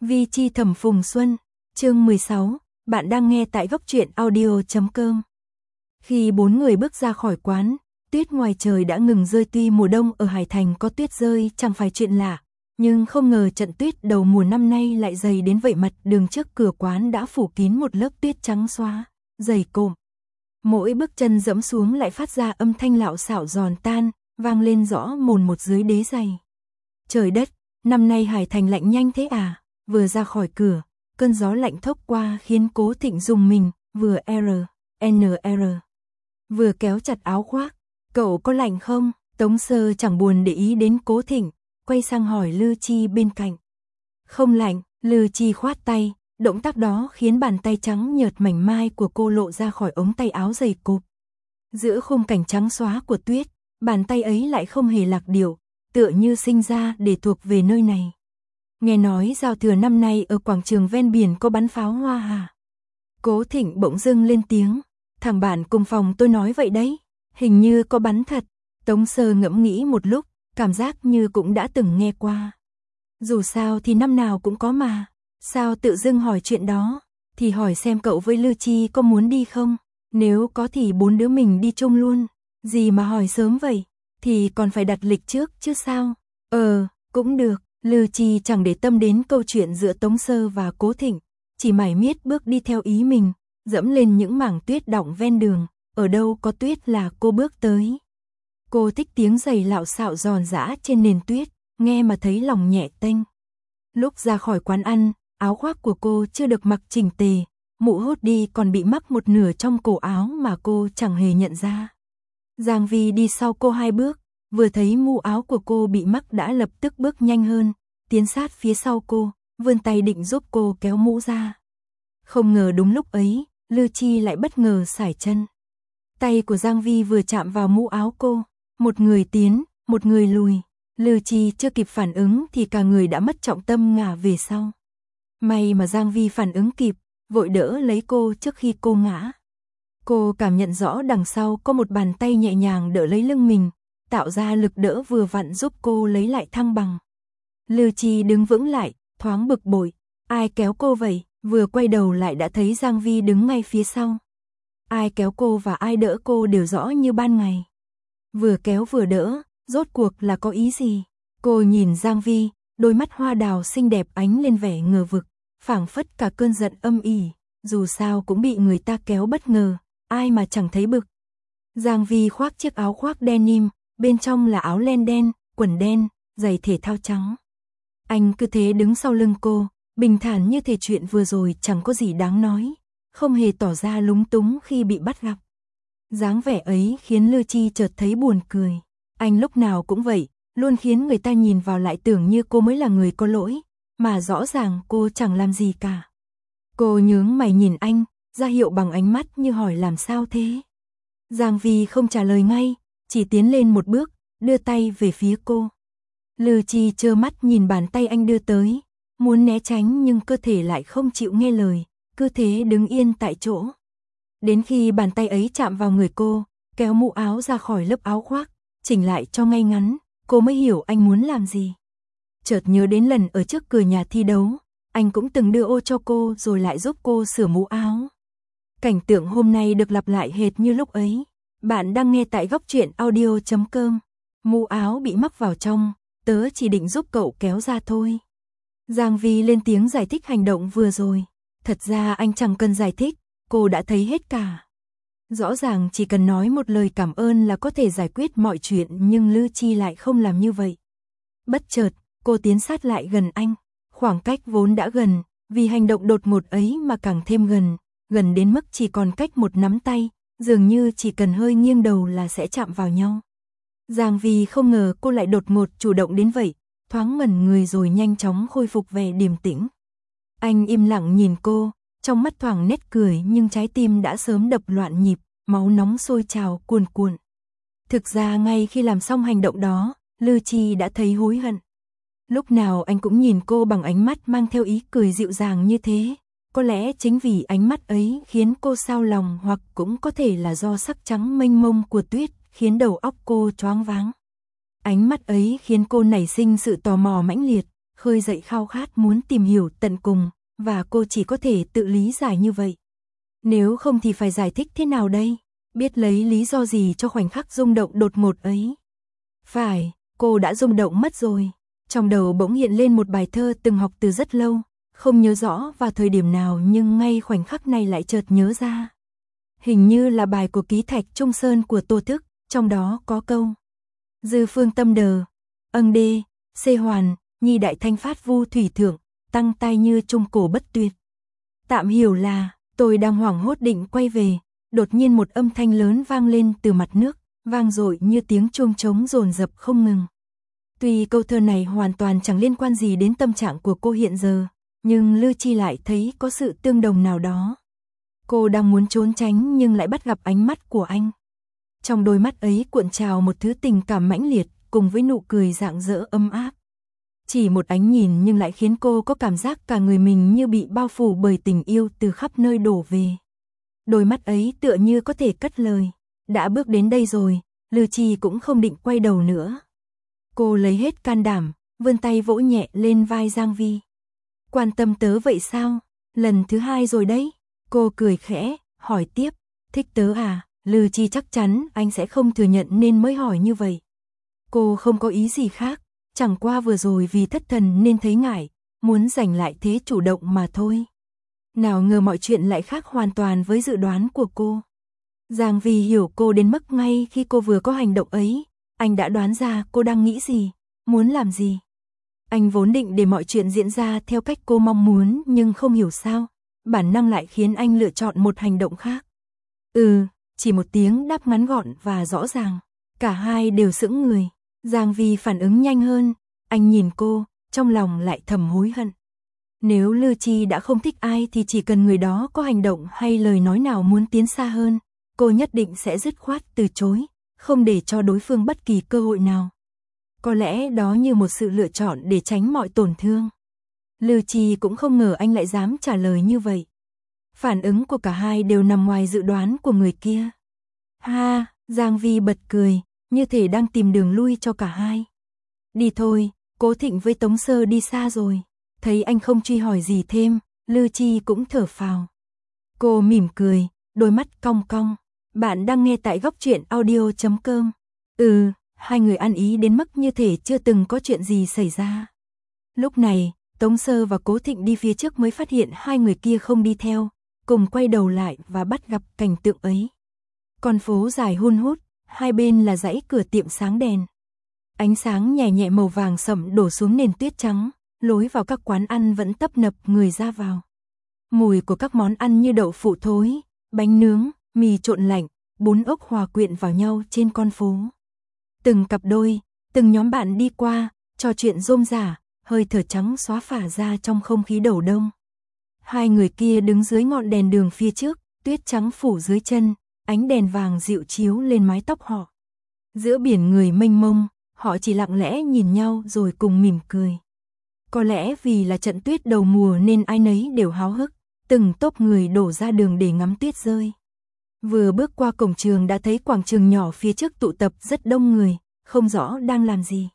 Vi chi thẩm Phùng Xuân, chương 16, bạn đang nghe tại góc truyện audio.com. Khi bốn người bước ra khỏi quán, tuyết ngoài trời đã ngừng rơi. Tuy mùa đông ở Hải Thành có tuyết rơi chẳng phải chuyện lạ, nhưng không ngờ trận tuyết đầu mùa năm nay lại dày đến vậy. Mặt đường trước cửa quán đã phủ kín một lớp tuyết trắng xóa, dày cộm. Mỗi bước chân dẫm xuống lại phát ra âm thanh lạo xạo giòn tan, vang lên rõ mồn một dưới đế giày. Trời đất, năm nay Hải Thành lạnh nhanh thế à? Vừa ra khỏi cửa, cơn gió lạnh thốc qua khiến Cố Thịnh rùng mình, vừa vừa kéo chặt áo khoác. Cậu có lạnh không? Tống Sơ chẳng buồn để ý đến Cố Thịnh, quay sang hỏi Lư Chi bên cạnh. Không lạnh, Lư Chi khoát tay, động tác đó khiến bàn tay trắng nhợt mảnh mai của cô lộ ra khỏi ống tay áo dày cộp. Giữa khung cảnh trắng xóa của tuyết, bàn tay ấy lại không hề lạc điệu, tựa như sinh ra để thuộc về nơi này. Nghe nói giao thừa năm nay ở quảng trường ven biển có bắn pháo hoa hả? Cố Thịnh bỗng dưng lên tiếng. Thằng bạn cùng phòng tôi nói vậy đấy, hình như có bắn thật. Tống Sơ ngẫm nghĩ một lúc, cảm giác như cũng đã từng nghe qua. Dù sao thì năm nào cũng có mà, sao tự dưng hỏi chuyện đó, thì hỏi xem cậu với Lư Chi có muốn đi không? Nếu có thì bốn đứa mình đi chung luôn, gì mà hỏi sớm vậy, thì còn phải đặt lịch trước chứ sao? Cũng được. Lư Chi chẳng để tâm đến câu chuyện giữa Tống Sơ và Cố Thịnh, chỉ mải miết bước đi theo ý mình, dẫm lên những mảng tuyết đọng ven đường, ở đâu có tuyết là cô bước tới. Cô thích tiếng giày lạo xạo giòn giã trên nền tuyết, nghe mà thấy lòng nhẹ tênh. Lúc ra khỏi quán ăn, áo khoác của cô chưa được mặc chỉnh tề, mũ hốt đi còn bị mắc một nửa trong cổ áo mà cô chẳng hề nhận ra. Giang Vi đi sau cô 2 bước, vừa thấy mũ áo của cô bị mắc đã lập tức bước nhanh hơn, tiến sát phía sau cô, vươn tay định giúp cô kéo mũ ra. Không ngờ đúng lúc ấy, Lư Chi lại bất ngờ sải chân. Tay của Giang Vi vừa chạm vào mũ áo cô, một người tiến, một người lùi. Lư Chi chưa kịp phản ứng thì cả người đã mất trọng tâm ngả về sau. May mà Giang Vi phản ứng kịp, vội đỡ lấy cô trước khi cô ngã. Cô cảm nhận rõ đằng sau có một bàn tay nhẹ nhàng đỡ lấy lưng mình, tạo ra lực đỡ vừa vặn giúp cô lấy lại thăng bằng. Lư Chi đứng vững lại, thoáng bực bội, ai kéo cô vậy? Vừa quay đầu lại đã thấy Giang Vi đứng ngay phía sau. Ai kéo cô và ai đỡ cô đều rõ như ban ngày. Vừa kéo vừa đỡ, rốt cuộc là có ý gì? Cô nhìn Giang Vi, đôi mắt hoa đào xinh đẹp ánh lên vẻ ngờ vực, phảng phất cả cơn giận âm ỉ, dù sao cũng bị người ta kéo bất ngờ, ai mà chẳng thấy bực. Giang Vi khoác chiếc áo khoác denim, bên trong là áo len đen, quần đen, giày thể thao trắng. Anh cứ thế đứng sau lưng cô, bình thản như thể chuyện vừa rồi chẳng có gì đáng nói, không hề tỏ ra lúng túng khi bị bắt gặp. Dáng vẻ ấy khiến Lư Chi chợt thấy buồn cười. Anh lúc nào cũng vậy, luôn khiến người ta nhìn vào lại tưởng như cô mới là người có lỗi, mà rõ ràng cô chẳng làm gì cả. Cô nhướng mày nhìn anh, ra hiệu bằng ánh mắt như hỏi làm sao thế. Giang Vi không trả lời ngay, chỉ tiến lên một bước, đưa tay về phía cô. Lư Chi trơ mắt nhìn bàn tay anh đưa tới, muốn né tránh nhưng cơ thể lại không chịu nghe lời, cứ thế đứng yên tại chỗ. Đến khi bàn tay ấy chạm vào người cô, kéo mũ áo ra khỏi lớp áo khoác, chỉnh lại cho ngay ngắn, cô mới hiểu anh muốn làm gì. Chợt nhớ đến lần ở trước cửa nhà thi đấu, anh cũng từng đưa ô cho cô rồi lại giúp cô sửa mũ áo. Cảnh tượng hôm nay được lặp lại hệt như lúc ấy. Bạn đang nghe tại góc truyện audio.com. Mũ áo bị mắc vào trong, tớ chỉ định giúp cậu kéo ra thôi. Giang Vi lên tiếng giải thích hành động vừa rồi. Thật ra anh chẳng cần giải thích, cô đã thấy hết cả. Rõ ràng chỉ cần nói một lời cảm ơn là có thể giải quyết mọi chuyện, nhưng Lư Chi lại không làm như vậy. Bất chợt, cô tiến sát lại gần anh. Khoảng cách vốn đã gần, vì hành động đột ngột ấy mà càng thêm gần, gần đến mức chỉ còn cách một nắm tay, dường như chỉ cần hơi nghiêng đầu là sẽ chạm vào nhau. Giang Vi không ngờ cô lại đột ngột chủ động đến vậy, thoáng ngẩn người rồi nhanh chóng khôi phục vẻ điềm tĩnh. Anh im lặng nhìn cô, trong mắt thoáng nét cười nhưng trái tim đã sớm đập loạn nhịp, máu nóng sôi trào cuồn cuộn. Thực ra ngay khi làm xong hành động đó, Lư Chi đã thấy hối hận. Lúc nào anh cũng nhìn cô bằng ánh mắt mang theo ý cười dịu dàng như thế. Có lẽ chính vì ánh mắt ấy khiến cô xao lòng, hoặc cũng có thể là do sắc trắng mênh mông của tuyết khiến đầu óc cô choáng váng. Ánh mắt ấy khiến cô nảy sinh sự tò mò mãnh liệt, khơi dậy khao khát muốn tìm hiểu tận cùng, và cô chỉ có thể tự lý giải như vậy. Nếu không thì phải giải thích thế nào đây? Biết lấy lý do gì cho khoảnh khắc rung động đột ngột ấy? Phải, cô đã rung động mất rồi. Trong đầu bỗng hiện lên một bài thơ từng học từ rất lâu, không nhớ rõ vào thời điểm nào nhưng ngay khoảnh khắc này lại chợt nhớ ra. Hình như là bài của ký Thạch Trung Sơn của Tô Thức, trong đó có câu: Dư phương tâm đờ, âng đê, xê hoàn, nhi đại thanh phát vu thủy thượng, tăng tai như trung cổ bất tuyệt. Tạm hiểu là, tôi đang hoảng hốt định quay về, đột nhiên một âm thanh lớn vang lên từ mặt nước, vang dội như tiếng chuông trống dồn dập không ngừng. Tuy câu thơ này hoàn toàn chẳng liên quan gì đến tâm trạng của cô hiện giờ, nhưng Lư Chi lại thấy có sự tương đồng nào đó. Cô đang muốn trốn tránh nhưng lại bắt gặp ánh mắt của anh. Trong đôi mắt ấy cuộn trào một thứ tình cảm mãnh liệt, cùng với nụ cười rạng rỡ ấm áp. Chỉ một ánh nhìn nhưng lại khiến cô có cảm giác cả người mình như bị bao phủ bởi tình yêu từ khắp nơi đổ về. Đôi mắt ấy tựa như có thể cất lời. Đã bước đến đây rồi, Lư Chi cũng không định quay đầu nữa. Cô lấy hết can đảm, vươn tay vỗ nhẹ lên vai Giang Vi. Quan tâm tớ vậy sao? Lần thứ 2 rồi đấy. Cô cười khẽ, hỏi tiếp. Thích tớ à? Lư Chi chắc chắn anh sẽ không thừa nhận nên mới hỏi như vậy. Cô không có ý gì khác, chẳng qua vừa rồi vì thất thần nên thấy ngại, muốn giành lại thế chủ động mà thôi. Nào ngờ mọi chuyện lại khác hoàn toàn với dự đoán của cô. Giang Vi hiểu cô đến mức ngay khi cô vừa có hành động ấy, anh đã đoán ra cô đang nghĩ gì, muốn làm gì. Anh vốn định để mọi chuyện diễn ra theo cách cô mong muốn nhưng không hiểu sao, bản năng lại khiến anh lựa chọn một hành động khác. Chỉ một tiếng đáp ngắn gọn và rõ ràng, cả hai đều sững người. Giang Vi phản ứng nhanh hơn, anh nhìn cô, trong lòng lại thầm hối hận. Nếu Lư Chi đã không thích ai thì chỉ cần người đó có hành động hay lời nói nào muốn tiến xa hơn, cô nhất định sẽ dứt khoát từ chối, không để cho đối phương bất kỳ cơ hội nào. Có lẽ đó như một sự lựa chọn để tránh mọi tổn thương. Lư Chi cũng không ngờ anh lại dám trả lời như vậy. Phản ứng của cả hai đều nằm ngoài dự đoán của người kia. Ha, Giang Vi bật cười, như thể đang tìm đường lui cho cả hai. Đi thôi, Cố Thịnh với Tống Sơ đi xa rồi. Thấy anh không truy hỏi gì thêm, Lư Chi cũng thở phào. Cô mỉm cười, đôi mắt cong cong. Bạn đang nghe tại Góc Truyện Audio.com. Hai người ăn ý đến mức như thể chưa từng có chuyện gì xảy ra. Lúc này, Tống Sơ và Cố Thịnh đi phía trước mới phát hiện hai người kia không đi theo, cùng quay đầu lại và bắt gặp cảnh tượng ấy. Con phố dài hun hút, hai bên là dãy cửa tiệm sáng đèn. Ánh sáng nhẹ nhẹ màu vàng sẫm đổ xuống nền tuyết trắng, lối vào các quán ăn vẫn tấp nập người ra vào. Mùi của các món ăn như đậu phụ thối, bánh nướng, mì trộn lạnh, bún ốc hòa quyện vào nhau trên con phố. Từng cặp đôi, từng nhóm bạn đi qua, trò chuyện rôm rả, hơi thở trắng xóa phả ra trong không khí đầu đông. Hai người kia đứng dưới ngọn đèn đường phía trước, tuyết trắng phủ dưới chân, ánh đèn vàng dịu chiếu lên mái tóc họ. Giữa biển người mênh mông, họ chỉ lặng lẽ nhìn nhau rồi cùng mỉm cười. Có lẽ vì là trận tuyết đầu mùa nên ai nấy đều háo hức, từng tốp người đổ ra đường để ngắm tuyết rơi. Vừa bước qua cổng trường đã thấy quảng trường nhỏ phía trước tụ tập rất đông người, không rõ đang làm gì.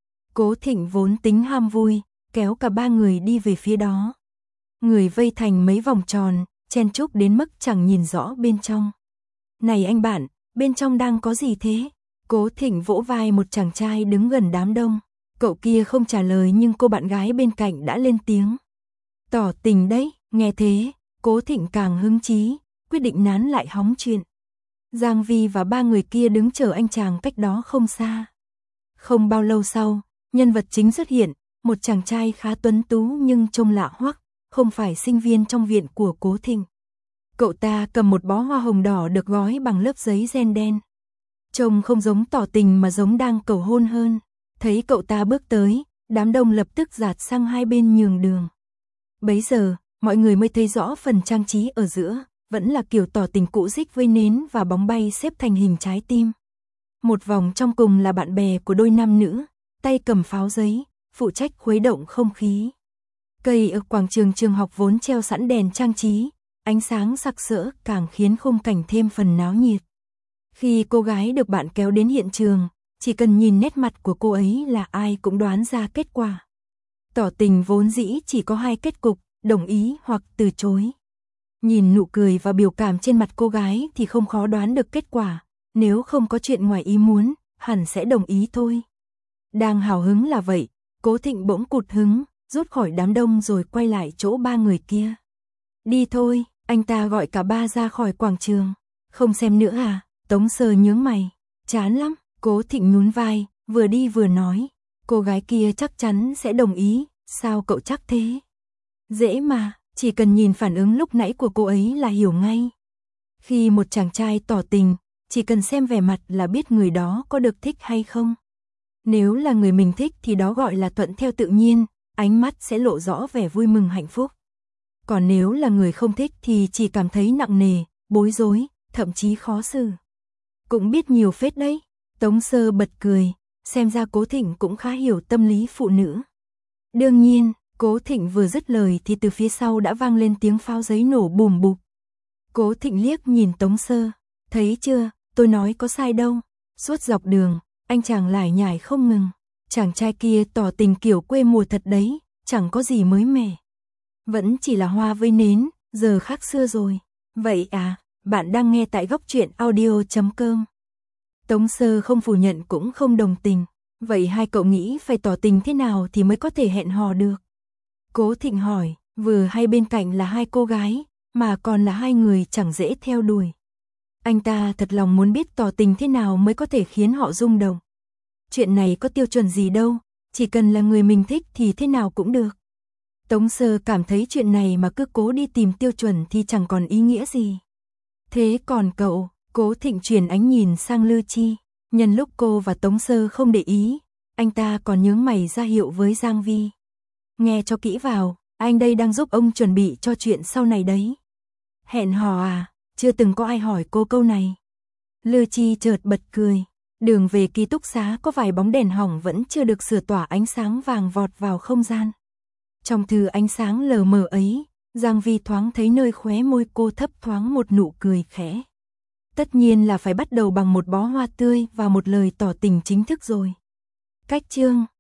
Cố Thịnh vốn tính ham vui, kéo cả ba người đi về phía đó. Người vây thành mấy vòng tròn, chen chúc đến mức chẳng nhìn rõ bên trong. Này anh bạn, bên trong đang có gì thế? Cố Thịnh vỗ vai một chàng trai đứng gần đám đông. Cậu kia không trả lời nhưng cô bạn gái bên cạnh đã lên tiếng. Tỏ tình đấy, nghe thế, Cố Thịnh càng hứng chí, quyết định nán lại hóng chuyện. Giang Vi và ba người kia đứng chờ anh chàng cách đó không xa. Không bao lâu sau, nhân vật chính xuất hiện, một chàng trai khá tuấn tú nhưng trông lạ hoắc, không phải sinh viên trong viện của Cố Thịnh. Cậu ta cầm một bó hoa hồng đỏ được gói bằng lớp giấy ren đen. Trông không giống tỏ tình mà giống đang cầu hôn hơn. Thấy cậu ta bước tới, đám đông lập tức dạt sang hai bên nhường đường. Bấy giờ, mọi người mới thấy rõ phần trang trí ở giữa, vẫn là kiểu tỏ tình cũ rích với nến và bóng bay xếp thành hình trái tim. Một vòng trong cùng là bạn bè của đôi nam nữ, tay cầm pháo giấy, phụ trách khuấy động không khí. Cây ở quảng trường trường học vốn treo sẵn đèn trang trí, ánh sáng sặc sỡ càng khiến khung cảnh thêm phần náo nhiệt. Khi cô gái được bạn kéo đến hiện trường, chỉ cần nhìn nét mặt của cô ấy là ai cũng đoán ra kết quả. Tỏ tình vốn dĩ chỉ có hai kết cục, đồng ý hoặc từ chối. Nhìn nụ cười và biểu cảm trên mặt cô gái thì không khó đoán được kết quả, nếu không có chuyện ngoài ý muốn, hẳn sẽ đồng ý thôi. Đang hào hứng là vậy, Cố Thịnh bỗng cụt hứng, rút khỏi đám đông rồi quay lại chỗ ba người kia. Đi thôi, anh ta gọi cả ba ra khỏi quảng trường. Không xem nữa à? Tống Sơ nhướng mày. Chán lắm, Cố Thịnh nhún vai, vừa đi vừa nói. Cô gái kia chắc chắn sẽ đồng ý, sao cậu chắc thế? Dễ mà, chỉ cần nhìn phản ứng lúc nãy của cô ấy là hiểu ngay. Khi một chàng trai tỏ tình, chỉ cần xem vẻ mặt là biết người đó có được thích hay không. Nếu là người mình thích thì đó gọi là thuận theo tự nhiên, ánh mắt sẽ lộ rõ vẻ vui mừng hạnh phúc. Còn nếu là người không thích thì chỉ cảm thấy nặng nề, bối rối, thậm chí khó xử. Cũng biết nhiều phết đấy. Tống Sơ bật cười, xem ra Cố Thịnh cũng khá hiểu tâm lý phụ nữ. Đương nhiên, Cố Thịnh vừa dứt lời thì từ phía sau đã vang lên tiếng pháo giấy nổ bùm bụp. Cố Thịnh liếc nhìn Tống Sơ, thấy chưa, tôi nói có sai đâu. Suốt dọc đường, anh chàng lải nhải không ngừng. Chàng trai kia tỏ tình kiểu quê mùa thật đấy, chẳng có gì mới mẻ. Vẫn chỉ là hoa với nến, giờ khác xưa rồi. Vậy à, bạn đang nghe tại Góc Truyện Audio.com. Tống Sơ không phủ nhận cũng không đồng tình. Vậy hai cậu nghĩ phải tỏ tình thế nào thì mới có thể hẹn hò được? Cố Thịnh hỏi, vừa hay bên cạnh là hai cô gái, mà còn là hai người chẳng dễ theo đuổi. Anh ta thật lòng muốn biết tỏ tình thế nào mới có thể khiến họ rung động. Chuyện này có tiêu chuẩn gì đâu, chỉ cần là người mình thích thì thế nào cũng được. Tống Sơ cảm thấy chuyện này mà cứ cố đi tìm tiêu chuẩn thì chẳng còn ý nghĩa gì. Thế còn cậu? Cố Thịnh chuyển ánh nhìn sang Lư Chi. Nhân lúc cô và Tống Sơ không để ý, anh ta còn nhướng mày ra hiệu với Giang Vi. Nghe cho kỹ vào, anh đây đang giúp ông chuẩn bị cho chuyện sau này đấy. Hẹn hò à? Chưa từng có ai hỏi cô câu này. Lư Chi chợt bật cười. Đường về ký túc xá có vài bóng đèn hỏng vẫn chưa được sửa tỏa ánh sáng vàng vọt vào không gian. Trong thứ ánh sáng lờ mờ ấy, Giang Vi thoáng thấy nơi khóe môi cô thấp thoáng một nụ cười khẽ. Tất nhiên là phải bắt đầu bằng một bó hoa tươi và một lời tỏ tình chính thức rồi. Cách chương